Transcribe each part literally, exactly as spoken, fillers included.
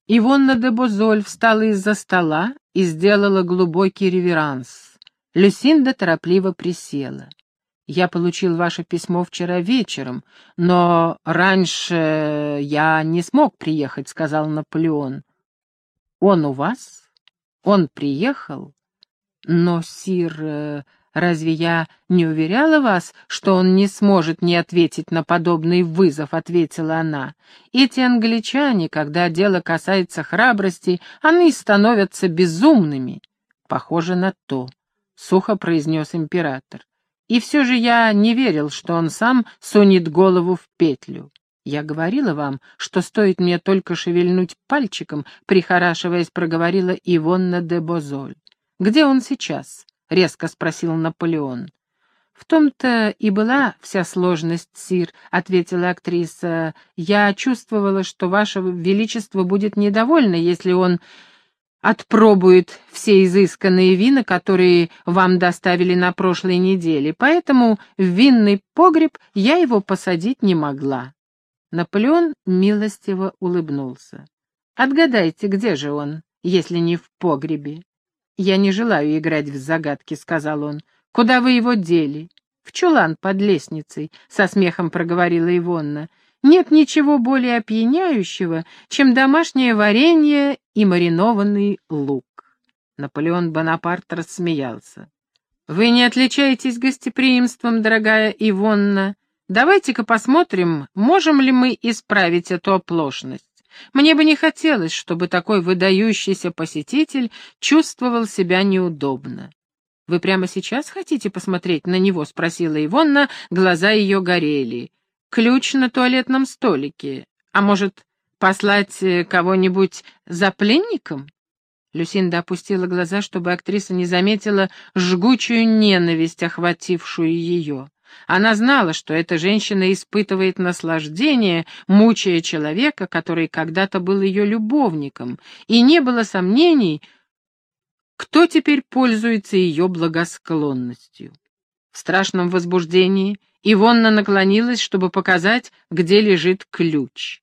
Ивонна де Бозоль встала из-за стола и сделала глубокий реверанс. Люсинда торопливо присела. «Я получил ваше письмо вчера вечером, но раньше я не смог приехать», — сказал Наполеон. «Он у вас? Он приехал? Но, сир, разве я не уверяла вас, что он не сможет не ответить на подобный вызов?» — ответила она. «Эти англичане, когда дело касается храбрости, они становятся безумными». «Похоже на то», — сухо произнес император. «И все же я не верил, что он сам сунет голову в петлю. Я говорила вам, что стоит мне только шевельнуть пальчиком», — прихорашиваясь, проговорила Ивонна де Бозоль. «Где он сейчас?» — резко спросил Наполеон. «В том-то и была вся сложность, сир», — ответила актриса. «Я чувствовала, что ваше величество будет недовольно, если он отпробует все изысканные вина, которые вам доставили на прошлой неделе, поэтому в винный погреб я его посадить не могла». Наполеон милостиво улыбнулся. «Отгадайте, где же он, если не в погребе?» «Я не желаю играть в загадки», — сказал он. «Куда вы его дели?» «В чулан под лестницей», — со смехом проговорила Ивонна. «Нет ничего более опьяняющего, чем домашнее варенье и маринованный лук». Наполеон Бонапарт рассмеялся. «Вы не отличаетесь гостеприимством, дорогая Ивонна. Давайте-ка посмотрим, можем ли мы исправить эту оплошность. Мне бы не хотелось, чтобы такой выдающийся посетитель чувствовал себя неудобно». «Вы прямо сейчас хотите посмотреть на него?» — спросила Ивонна, глаза ее горели. «Ключ на туалетном столике. А может, послать кого-нибудь за пленником?» Люсинда опустила глаза, чтобы актриса не заметила жгучую ненависть, охватившую ее. Она знала, что эта женщина испытывает наслаждение, мучая человека, который когда-то был ее любовником, и не было сомнений, кто теперь пользуется ее благосклонностью. В страшном возбуждении Ивонна наклонилась, чтобы показать, где лежит ключ.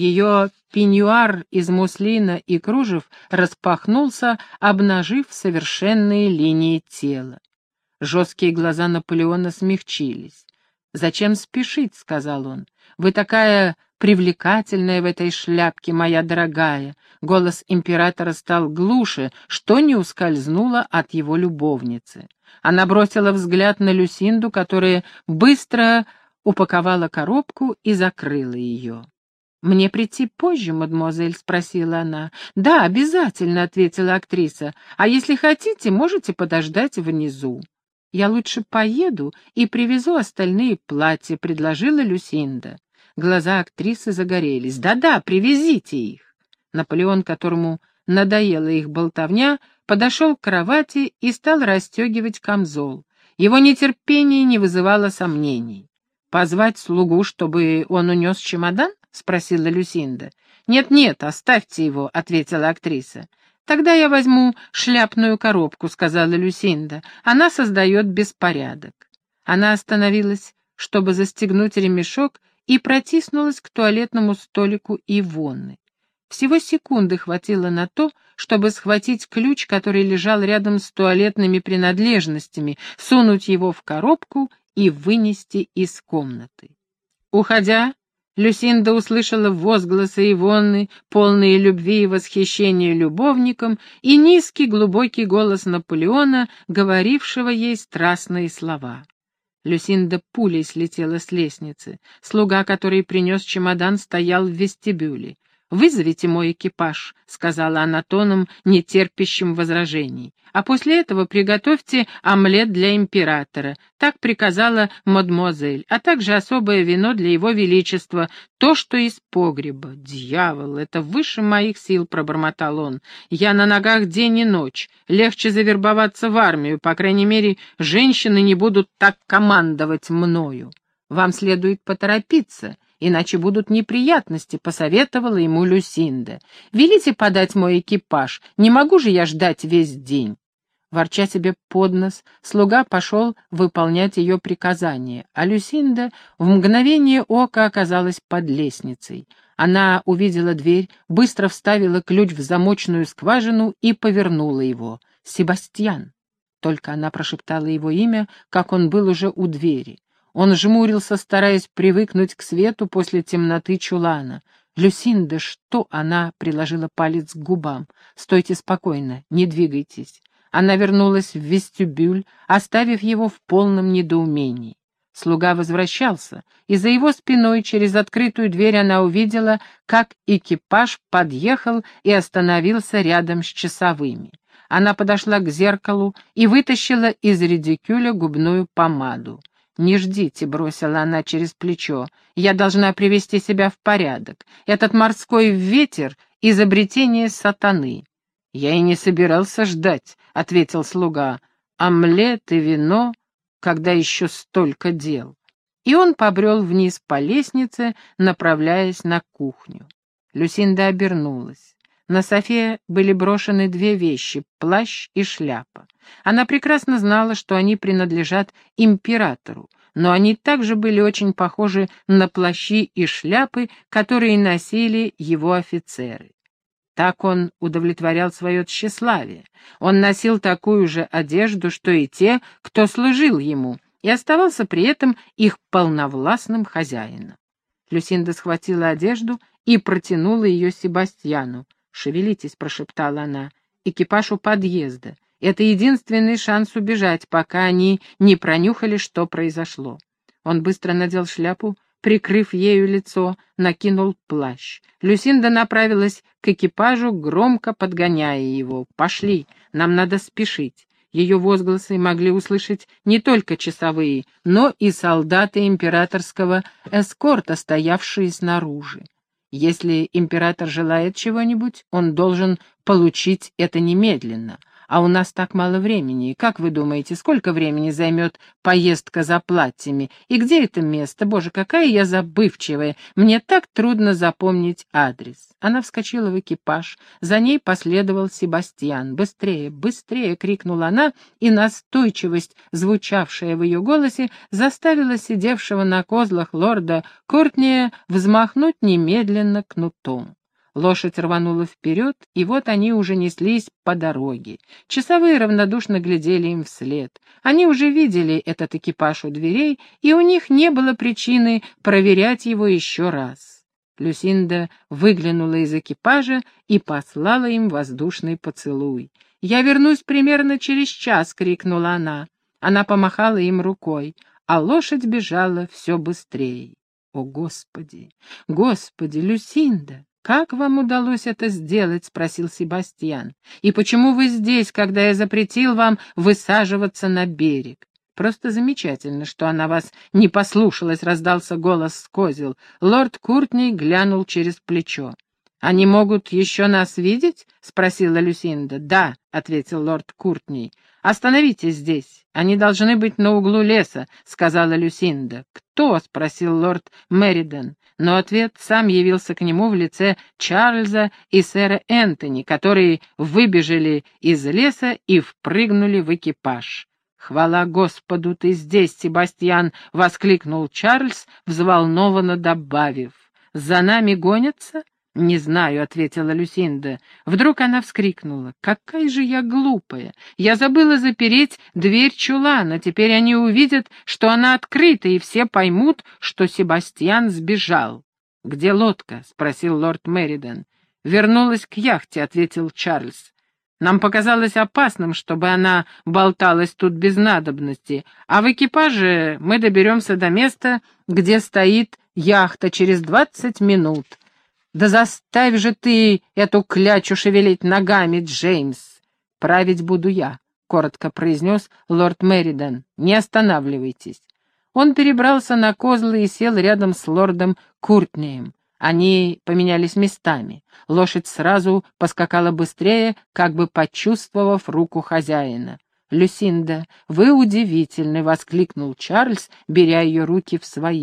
Ее пеньюар из муслина и кружев распахнулся, обнажив совершенные линии тела. Жесткие глаза Наполеона смягчились. «Зачем спешить?» — сказал он. «Вы такая привлекательная в этой шляпке, моя дорогая». Голос императора стал глуше, что не ускользнуло от его любовницы. Она бросила взгляд на Люсинду, которая быстро упаковала коробку и закрыла ее. «Мне прийти позже, мадемуазель?» — спросила она. «Да, обязательно», — ответила актриса. «А если хотите, можете подождать внизу». «Я лучше поеду и привезу остальные платья», — предложила Люсинда. Глаза актрисы загорелись. «Да-да, привезите их». Наполеон, которому надоела их болтовня, подошел к кровати и стал расстегивать камзол. Его нетерпение не вызывало сомнений. «Позвать слугу, чтобы он унес чемодан?» — спросила Люсинда. «Нет-нет, оставьте его», — ответила актриса. «Тогда я возьму шляпную коробку», — сказала Люсинда. «Она создает беспорядок». Она остановилась, чтобы застегнуть ремешок, и протиснулась к туалетному столику Ивонны. Всего секунды хватило на то, чтобы схватить ключ, который лежал рядом с туалетными принадлежностями, сунуть его в коробку и вынести из комнаты. Уходя, Люсинда услышала возгласы Ивонны, полные любви и восхищения любовником, и низкий глубокий голос Наполеона, говорившего ей страстные слова. Люсинда пулей слетела с лестницы. Слуга, который принес чемодан, стоял в вестибюле. «Вызовите мой экипаж», — сказала она тоном, не терпящим возражений. «А после этого приготовьте омлет для императора», — так приказала мадемуазель, «а также особое вино для его величества, то, что из погреба». «Дьявол, это выше моих сил», — пробормотал он. «Я на ногах день и ночь. Легче завербоваться в армию, по крайней мере, женщины не будут так командовать мною». «Вам следует поторопиться, иначе будут неприятности», — посоветовала ему Люсинда. «Велите подать мой экипаж, не могу же я ждать весь день». Ворча себе под нос, слуга пошел выполнять ее приказание, а Люсинда в мгновение ока оказалась под лестницей. Она увидела дверь, быстро вставила ключ в замочную скважину и повернула его. «Себастьян!» Только она прошептала его имя, как он был уже у двери. Он жмурился, стараясь привыкнуть к свету после темноты чулана. «Люсинда, что?» — она приложила палец к губам. «Стойте спокойно, не двигайтесь». Она вернулась в вестибюль, оставив его в полном недоумении. Слуга возвращался, и за его спиной через открытую дверь она увидела, как экипаж подъехал и остановился рядом с часовыми. Она подошла к зеркалу и вытащила из редикюля губную помаду. «Не ждите», — бросила она через плечо, — «я должна привести себя в порядок. Этот морской ветер — изобретение сатаны». «Я и не собирался ждать», — ответил слуга. «Омлет и вино, когда еще столько дел». И он побрел вниз по лестнице, направляясь на кухню. Люсинда обернулась. На софе были брошены две вещи — плащ и шляпа. Она прекрасно знала, что они принадлежат императору, но они также были очень похожи на плащи и шляпы, которые носили его офицеры. Так он удовлетворял свое тщеславие. Он носил такую же одежду, что и те, кто служил ему, и оставался при этом их полновластным хозяином. Люсинда схватила одежду и протянула ее Себастьяну. «Шевелитесь», — прошептала она, — «экипаж у подъезда. Это единственный шанс убежать, пока они не пронюхали, что произошло». Он быстро надел шляпу, прикрыв ею лицо, накинул плащ. Люсинда направилась к экипажу, громко подгоняя его. «Пошли, нам надо спешить». Ее возгласы могли услышать не только часовые, но и солдаты императорского эскорта, стоявшие снаружи. Если император желает чего-нибудь, он должен получить это немедленно. А у нас так мало времени. Как вы думаете, сколько времени займет поездка за платьями? И где это место? Боже, какая я забывчивая! Мне так трудно запомнить адрес». Она вскочила в экипаж. За ней последовал Себастьян. «Быстрее, быстрее!» — крикнула она, и настойчивость, звучавшая в ее голосе, заставила сидевшего на козлах лорда Кортния взмахнуть немедленно кнутом. Лошадь рванула вперед, и вот они уже неслись по дороге. Часовые равнодушно глядели им вслед. Они уже видели этот экипаж у дверей, и у них не было причины проверять его еще раз. Люсинда выглянула из экипажа и послала им воздушный поцелуй. «Я вернусь примерно через час», — крикнула она. Она помахала им рукой, а лошадь бежала все быстрее. «О, Господи! Господи, Люсинда! «Как вам удалось это сделать?» — спросил Себастьян. «И почему вы здесь, когда я запретил вам высаживаться на берег?» «Просто замечательно, что она вас не послушалась», — раздался голос с козел. Лорд Куртний глянул через плечо. «Они могут еще нас видеть?» — спросила Люсинда. «Да», — ответил лорд Куртний. «Остановитесь здесь. Они должны быть на углу леса», — сказала Люсинда. «Кто?» — спросил лорд Мериден. Но ответ сам явился к нему в лице Чарльза и сэра Энтони, которые выбежали из леса и впрыгнули в экипаж. «Хвала Господу, ты здесь, Себастьян!» — воскликнул Чарльз, взволнованно добавив. «За нами гонятся?» «Не знаю», — ответила Люсинда. Вдруг она вскрикнула. «Какая же я глупая! Я забыла запереть дверь чулана. Теперь они увидят, что она открыта, и все поймут, что Себастьян сбежал». «Где лодка?» — спросил лорд Мериден. «Вернулась к яхте», — ответил Чарльз. «Нам показалось опасным, чтобы она болталась тут без надобности, а в экипаже мы доберемся до места, где стоит яхта, через двадцать минут». «Да заставь же ты эту клячу шевелить ногами, Джеймс!» «Править буду я», — коротко произнес лорд Мериден. «Не останавливайтесь». Он перебрался на козлы и сел рядом с лордом Куртнием. Они поменялись местами. Лошадь сразу поскакала быстрее, как бы почувствовав руку хозяина. «Люсинда, вы удивительны!» — воскликнул Чарльз, беря ее руки в свои.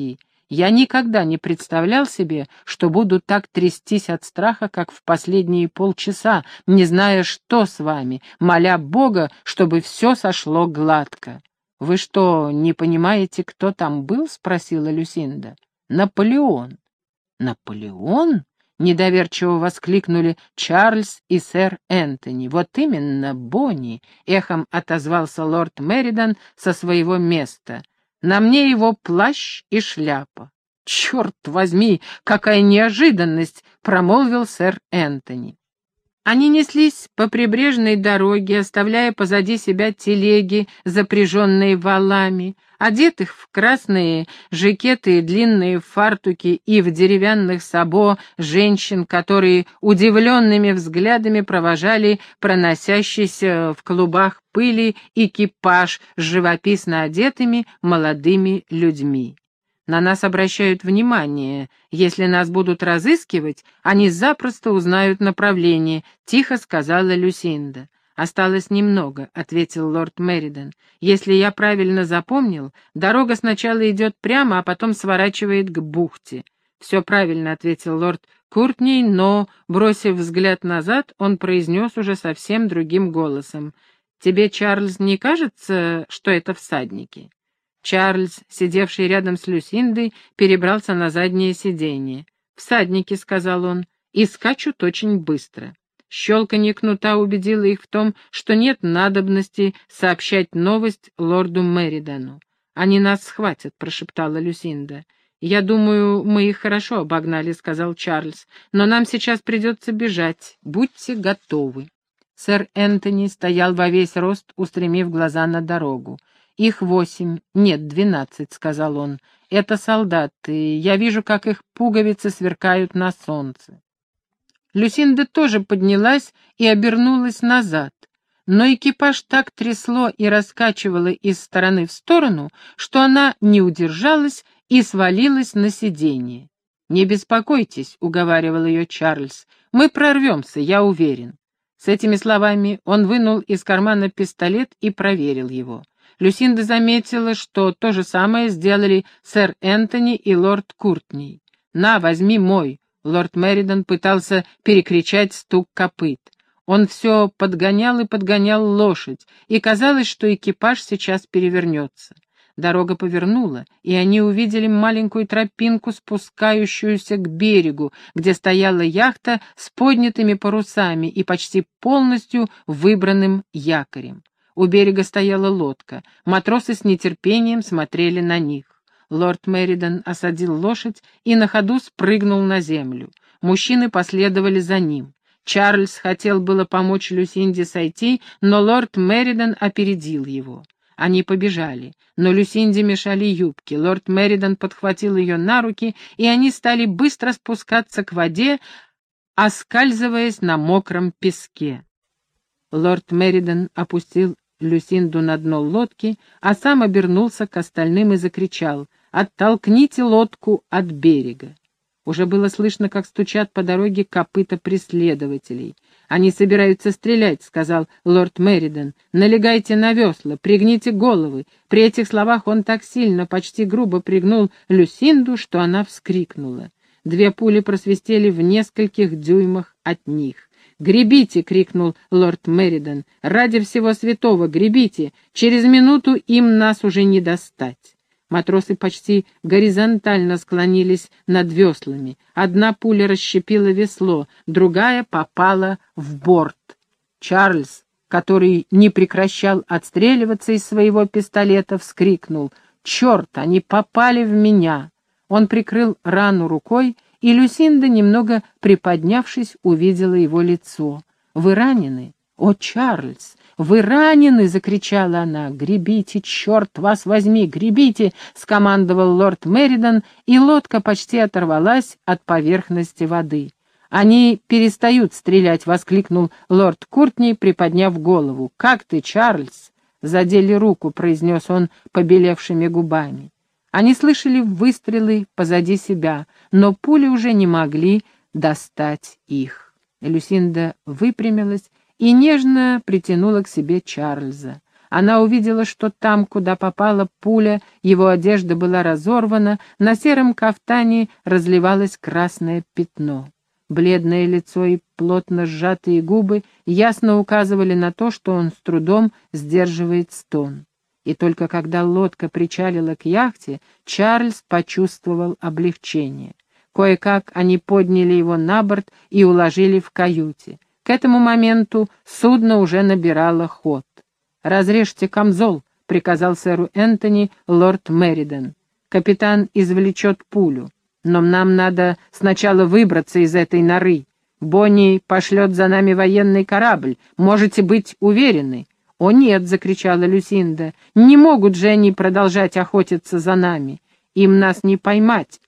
Я никогда не представлял себе, что буду так трястись от страха, как в последние полчаса, не зная, что с вами, моля Бога, чтобы все сошло гладко. «Вы что, не понимаете, кто там был?» — спросила Люсинда. «Наполеон». «Наполеон?» — недоверчиво воскликнули Чарльз и сэр Энтони. «Вот именно, Бонни!» — эхом отозвался лорд Меридан со своего места. «На мне его плащ и шляпа». «Черт возьми, какая неожиданность!» — промолвил сэр Энтони. Они неслись по прибрежной дороге, оставляя позади себя телеги, запряженные валами, одетых в красные жакеты и длинные фартуки и в деревянных сабо женщин, которые удивленными взглядами провожали проносящийся в клубах пыли экипаж с живописно одетыми молодыми людьми. На нас обращают внимание. Если нас будут разыскивать, они запросто узнают направление», — тихо сказала Люсинда. «Осталось немного», — ответил лорд Меридан. «Если я правильно запомнил, дорога сначала идет прямо, а потом сворачивает к бухте». «Все правильно», — ответил лорд Куртней, но, бросив взгляд назад, он произнес уже совсем другим голосом. «Тебе, Чарльз, не кажется, что это всадники?» Чарльз, сидевший рядом с Люсиндой, перебрался на заднее сиденье. «Всадники», — сказал он, — «и скачут очень быстро». Щелканье кнута убедило их в том, что нет надобности сообщать новость лорду Меридану. «Они нас схватят», — прошептала Люсинда. «Я думаю, мы их хорошо обогнали», — сказал Чарльз, — «но нам сейчас придется бежать. Будьте готовы». Сэр Энтони стоял во весь рост, устремив глаза на дорогу. «Их восемь, нет, двенадцать», — сказал он. «Это солдаты, я вижу, как их пуговицы сверкают на солнце». Люсинда тоже поднялась и обернулась назад, но экипаж так трясло и раскачивало из стороны в сторону, что она не удержалась и свалилась на сиденье. «Не беспокойтесь», — уговаривал ее Чарльз, — «мы прорвемся, я уверен». С этими словами он вынул из кармана пистолет и проверил его. Люсинда заметила, что то же самое сделали сэр Энтони и лорд Куртней. «На, возьми мой!» — лорд Меридан пытался перекричать стук копыт. Он все подгонял и подгонял лошадь, и казалось, что экипаж сейчас перевернется. Дорога повернула, и они увидели маленькую тропинку, спускающуюся к берегу, где стояла яхта с поднятыми парусами и почти полностью выбранным якорем. У берега стояла лодка. Матросы с нетерпением смотрели на них. Лорд Меридан осадил лошадь и на ходу спрыгнул на землю. Мужчины последовали за ним. Чарльз хотел было помочь Люсинде сойти, но лорд Меридан опередил его. Они побежали, но Люсинде мешали юбки. Лорд Меридан подхватил ее на руки, и они стали быстро спускаться к воде, оскальзываясь на мокром песке. Лорд Меридан опустил Люсинду на дно лодки, а сам обернулся к остальным и закричал: «Оттолкните лодку от берега!» Уже было слышно, как стучат по дороге копыта преследователей. «Они собираются стрелять», — сказал лорд Меридан. «Налегайте на весла, пригните головы». При этих словах он так сильно, почти грубо пригнул Люсинду, что она вскрикнула. Две пули просвистели в нескольких дюймах от них. «Гребите!» — крикнул лорд Меридан. «Ради всего святого, гребите! Через минуту им нас уже не достать!» Матросы почти горизонтально склонились над веслами. Одна пуля расщепила весло, другая попала в борт. Чарльз, который не прекращал отстреливаться из своего пистолета, вскрикнул: «Черт, они попали в меня!» Он прикрыл рану рукой, и Люсинда, немного приподнявшись, увидела его лицо. «Вы ранены? О, Чарльз, вы ранены!» — закричала она. «Гребите, черт вас возьми, гребите!» — скомандовал лорд Меридан, и лодка почти оторвалась от поверхности воды. «Они перестают стрелять!» — воскликнул лорд Куртней, приподняв голову. «Как ты, Чарльз?» «Задели руку», — произнес он побелевшими губами. Они слышали выстрелы позади себя, но пули уже не могли достать их. Люсинда выпрямилась и нежно притянула к себе Чарльза. Она увидела, что там, куда попала пуля, его одежда была разорвана, на сером кафтане разливалось красное пятно. Бледное лицо и плотно сжатые губы ясно указывали на то, что он с трудом сдерживает стон. И только когда лодка причалила к яхте, Чарльз почувствовал облегчение. Кое-как они подняли его на борт и уложили в каюте. К этому моменту судно уже набирало ход. «Разрежьте камзол», — приказал сэру Энтони лорд Мериден. «Капитан извлечет пулю. Но нам надо сначала выбраться из этой норы. Бонни пошлет за нами военный корабль. Можете быть уверены». «О нет», — закричала Люсинда, — «не могут же они продолжать охотиться за нами. Им нас не поймать».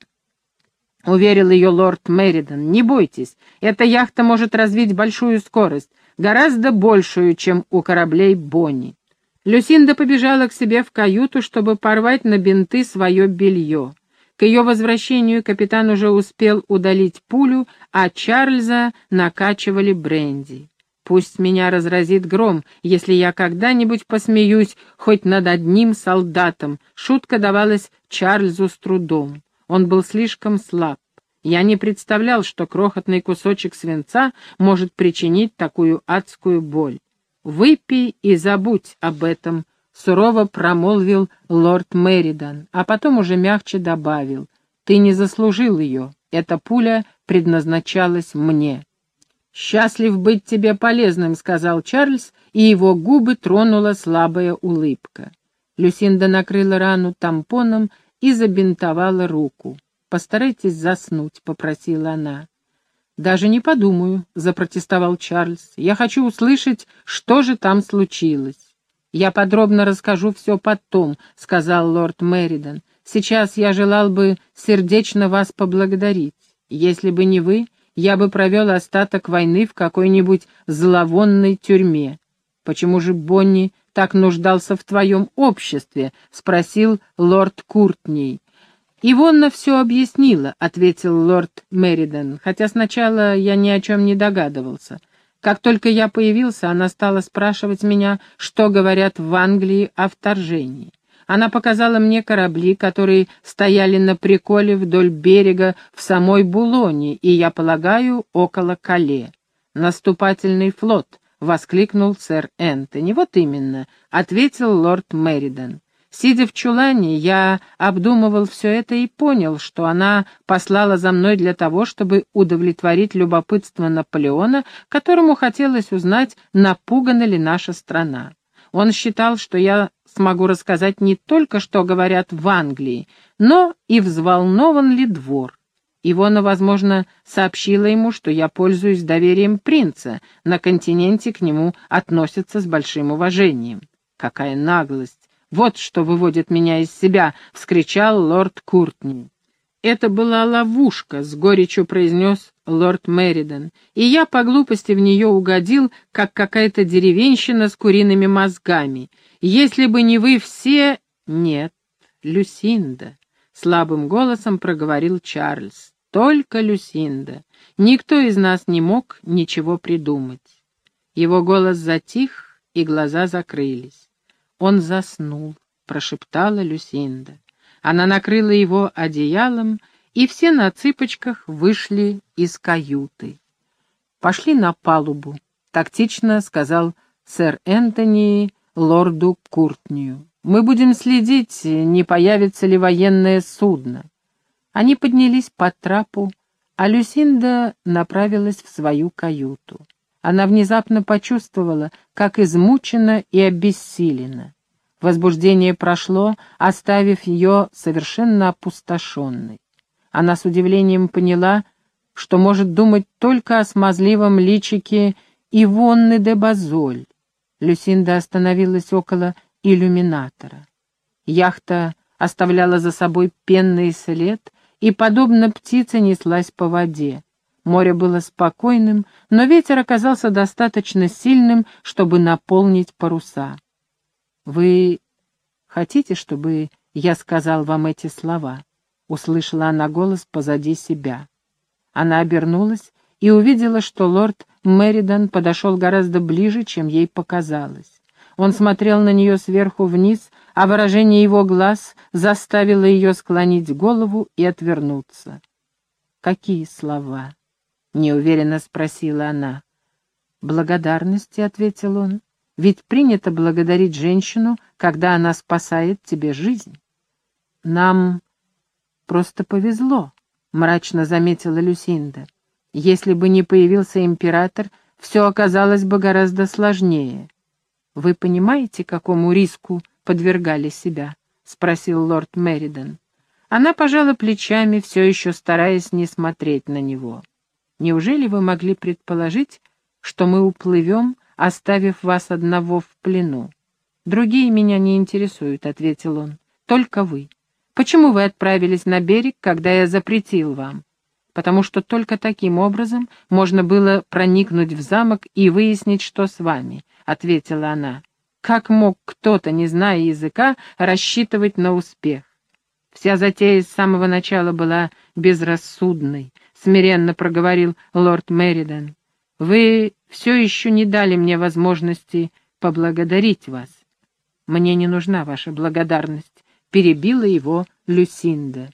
— уверил ее лорд Мериден. «Не бойтесь, эта яхта может развить большую скорость, гораздо большую, чем у кораблей Бонни». Люсинда побежала к себе в каюту, чтобы порвать на бинты свое белье. К ее возвращению капитан уже успел удалить пулю, а Чарльза накачивали бренди. «Пусть меня разразит гром, если я когда-нибудь посмеюсь хоть над одним солдатом», — шутка давалась Чарльзу с трудом. Он был слишком слаб. Я не представлял, что крохотный кусочек свинца может причинить такую адскую боль. «Выпей и забудь об этом», — сурово промолвил лорд Меридан, а потом уже мягче добавил. «Ты не заслужил ее. Эта пуля предназначалась мне». «Счастлив быть тебе полезным», — сказал Чарльз, и его губы тронула слабая улыбка. Люсинда накрыла рану тампоном и забинтовала руку. «Постарайтесь заснуть», — попросила она. «Даже не подумаю», — запротестовал Чарльз. «Я хочу услышать, что же там случилось». «Я подробно расскажу все потом», — сказал лорд Мериден. «Сейчас я желал бы сердечно вас поблагодарить. Если бы не вы, я бы провел остаток войны в какой-нибудь зловонной тюрьме». «Почему же Бонни так нуждался в твоем обществе?» — спросил лорд Куртний. «Ивонна все объяснила», — ответил лорд Мериден, хотя сначала я ни о чем не догадывался. Как только я появился, она стала спрашивать меня, что говорят в Англии о вторжении. Она показала мне корабли, которые стояли на приколе вдоль берега в самой Булоне, и, я полагаю, около Кале. «Наступательный флот», — воскликнул сэр Энтони. «Вот именно», — ответил лорд Мериден. «Сидя в чулане, я обдумывал все это и понял, что она послала за мной для того, чтобы удовлетворить любопытство Наполеона, которому хотелось узнать, напугана ли наша страна. Он считал, что я смогу рассказать не только, что говорят в Англии, но и взволнован ли двор. Ивона, возможно, сообщила ему, что я пользуюсь доверием принца, на континенте к нему относятся с большим уважением». «Какая наглость! Вот что выводит меня из себя!» — вскричал лорд Куртни. «Это была ловушка», — с горечью произнес лорд Мериден, «и я по глупости в нее угодил, как какая-то деревенщина с куриными мозгами. Если бы не вы все...» «Нет, Люсинда», — слабым голосом проговорил Чарльз, — «только Люсинда. Никто из нас не мог ничего придумать». Его голос затих, и глаза закрылись. «Он заснул», — прошептала Люсинда. Она накрыла его одеялом, и все на цыпочках вышли из каюты. «Пошли на палубу», — тактично сказал сэр Энтони лорду Куртнию. «Мы будем следить, не появится ли военное судно». Они поднялись по трапу, а Люсинда направилась в свою каюту. Она внезапно почувствовала, как измучена и обессилена. Возбуждение прошло, оставив ее совершенно опустошенной. Она с удивлением поняла, что может думать только о смазливом личике Ивонны де Базоль. Люсинда остановилась около иллюминатора. Яхта оставляла за собой пенный след и, подобно птице, неслась по воде. Море было спокойным, но ветер оказался достаточно сильным, чтобы наполнить паруса. «Вы хотите, чтобы я сказал вам эти слова?» — услышала она голос позади себя. Она обернулась и увидела, что лорд Меридан подошел гораздо ближе, чем ей показалось. Он смотрел на нее сверху вниз, а выражение его глаз заставило ее склонить голову и отвернуться. «Какие слова?» — неуверенно спросила она. «Благодарности», — ответил он. «Ведь принято благодарить женщину, когда она спасает тебе жизнь». «Нам просто повезло», — мрачно заметила Люсинда. «Если бы не появился император, все оказалось бы гораздо сложнее». «Вы понимаете, какому риску подвергали себя?» — спросил лорд Меридон. Она пожала плечами, все еще стараясь не смотреть на него. «Неужели вы могли предположить, что мы уплывем, оставив вас одного в плену?» «Другие меня не интересуют», — ответил он. «Только вы. Почему вы отправились на берег, когда я запретил вам?» «Потому что только таким образом можно было проникнуть в замок и выяснить, что с вами», — ответила она. «Как мог кто-то, не зная языка, рассчитывать на успех?» «Вся затея с самого начала была безрассудной», — смиренно проговорил лорд Меридон. «Вы все еще не дали мне возможности поблагодарить вас». «Мне не нужна ваша благодарность», — перебила его Люсинда.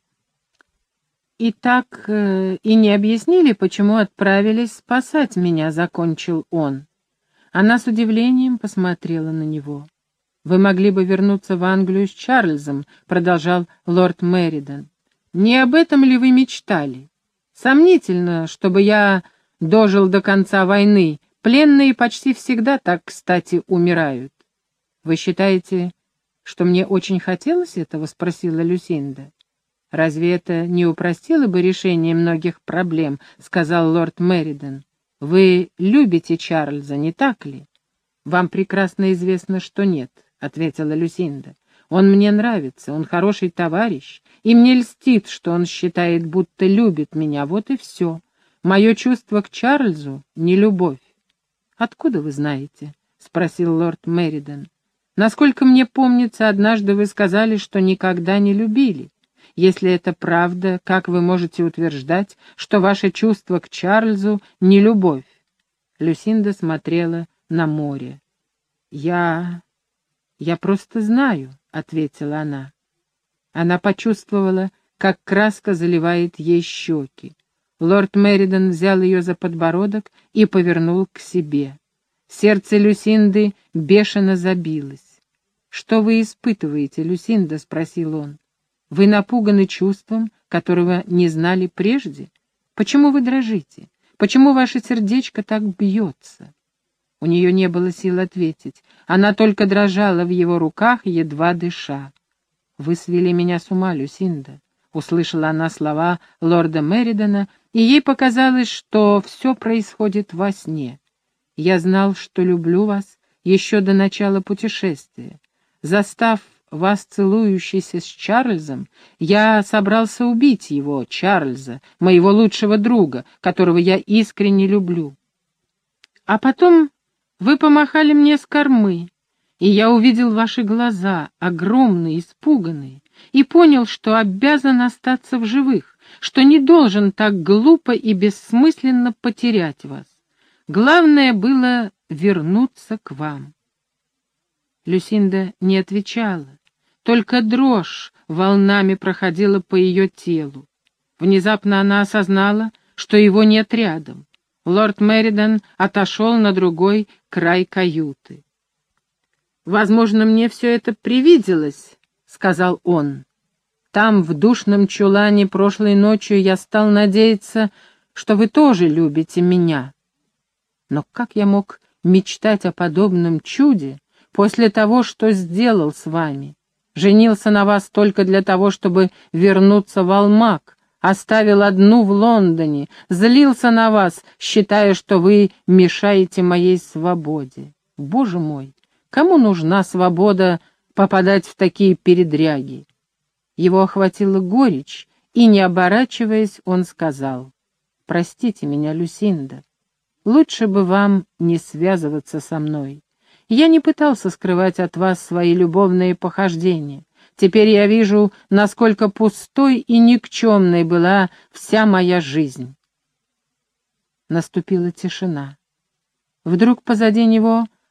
«И так э, и не объяснили, почему отправились спасать меня», — закончил он. Она с удивлением посмотрела на него. «Вы могли бы вернуться в Англию с Чарльзом», — продолжал лорд Меридон. «Не об этом ли вы мечтали? Сомнительно, чтобы я дожил до конца войны. Пленные почти всегда так, кстати, умирают». «Вы считаете, что мне очень хотелось этого?» — спросила Люсинда. «Разве это не упростило бы решение многих проблем?» — сказал лорд Меридон. «Вы любите Чарльза, не так ли?» «Вам прекрасно известно, что нет», — ответила Люсинда. «Он мне нравится, он хороший товарищ, и мне льстит, что он считает, будто любит меня, вот и все. Мое чувство к Чарльзу — не любовь». «Откуда вы знаете?» — спросил лорд Меридон. «Насколько мне помнится, однажды вы сказали, что никогда не любили. Если это правда, как вы можете утверждать, что ваше чувство к Чарльзу — не любовь?» Люсинда смотрела на море. «Я... я просто знаю», — ответила она. Она почувствовала, как краска заливает ей щеки. Лорд Меридон взял ее за подбородок и повернул к себе. Сердце Люсинды бешено забилось. «Что вы испытываете, Люсинда?» — спросил он. «Вы напуганы чувством, которого не знали прежде? Почему вы дрожите? Почему ваше сердечко так бьется?» У нее не было сил ответить. Она только дрожала в его руках, едва дыша. «Вы свели меня с ума, Люсинда», — услышала она слова лорда Меридона, и ей показалось, что все происходит во сне. «Я знал, что люблю вас еще до начала путешествия. Застав вас целующейся с Чарльзом, я собрался убить его, Чарльза, моего лучшего друга, которого я искренне люблю. А потом вы помахали мне с кормы, и я увидел ваши глаза, огромные, испуганные, и понял, что обязан остаться в живых, что не должен так глупо и бессмысленно потерять вас. Главное было вернуться к вам». Люсинда не отвечала, только дрожь волнами проходила по ее телу. Внезапно она осознала, что его нет рядом. Лорд Меридон отошел на другой край каюты. «Возможно, мне все это привиделось», — сказал он. «Там, в душном чулане, прошлой ночью я стал надеяться, что вы тоже любите меня. Но как я мог мечтать о подобном чуде после того, что сделал с вами? Женился на вас только для того, чтобы вернуться в Алмак, оставил одну в Лондоне, злился на вас, считая, что вы мешаете моей свободе. Боже мой, кому нужна свобода попадать в такие передряги?» Его охватила горечь, и, не оборачиваясь, он сказал: «Простите меня, Люсинда. Лучше бы вам не связываться со мной. Я не пытался скрывать от вас свои любовные похождения. Теперь я вижу, насколько пустой и никчемной была вся моя жизнь». Наступила тишина. Вдруг позади него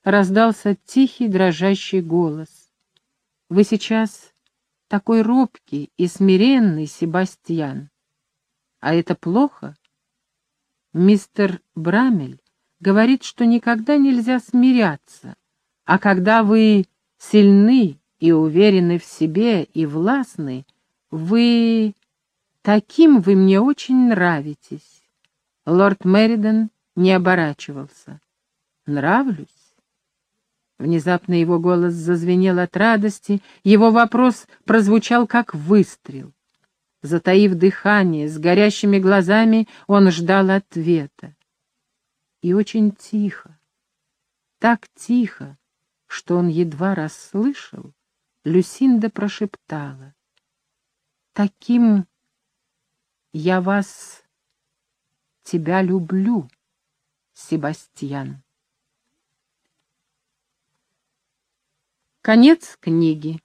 раздался тихий дрожащий голос. «Вы сейчас такой робкий и смиренный, Себастьян. А это плохо? Мистер Брамель говорит, что никогда нельзя смиряться, а когда вы сильны и уверены в себе и властны, вы... таким вы мне очень нравитесь». Лорд Меридон не оборачивался. «Нравлюсь?» Внезапно его голос зазвенел от радости, его вопрос прозвучал как выстрел. Затаив дыхание, с горящими глазами, он ждал ответа. И очень тихо, так тихо, что он едва расслышал, Люсинда прошептала: «Таким я вас, тебя люблю, Себастьян». Конец книги.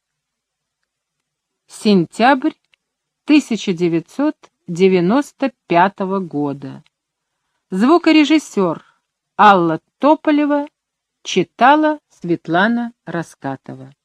Сентябрь тысяча девятьсот девяносто пятого года. Звукорежиссер Алла Тополева читала Светлана Раскатова.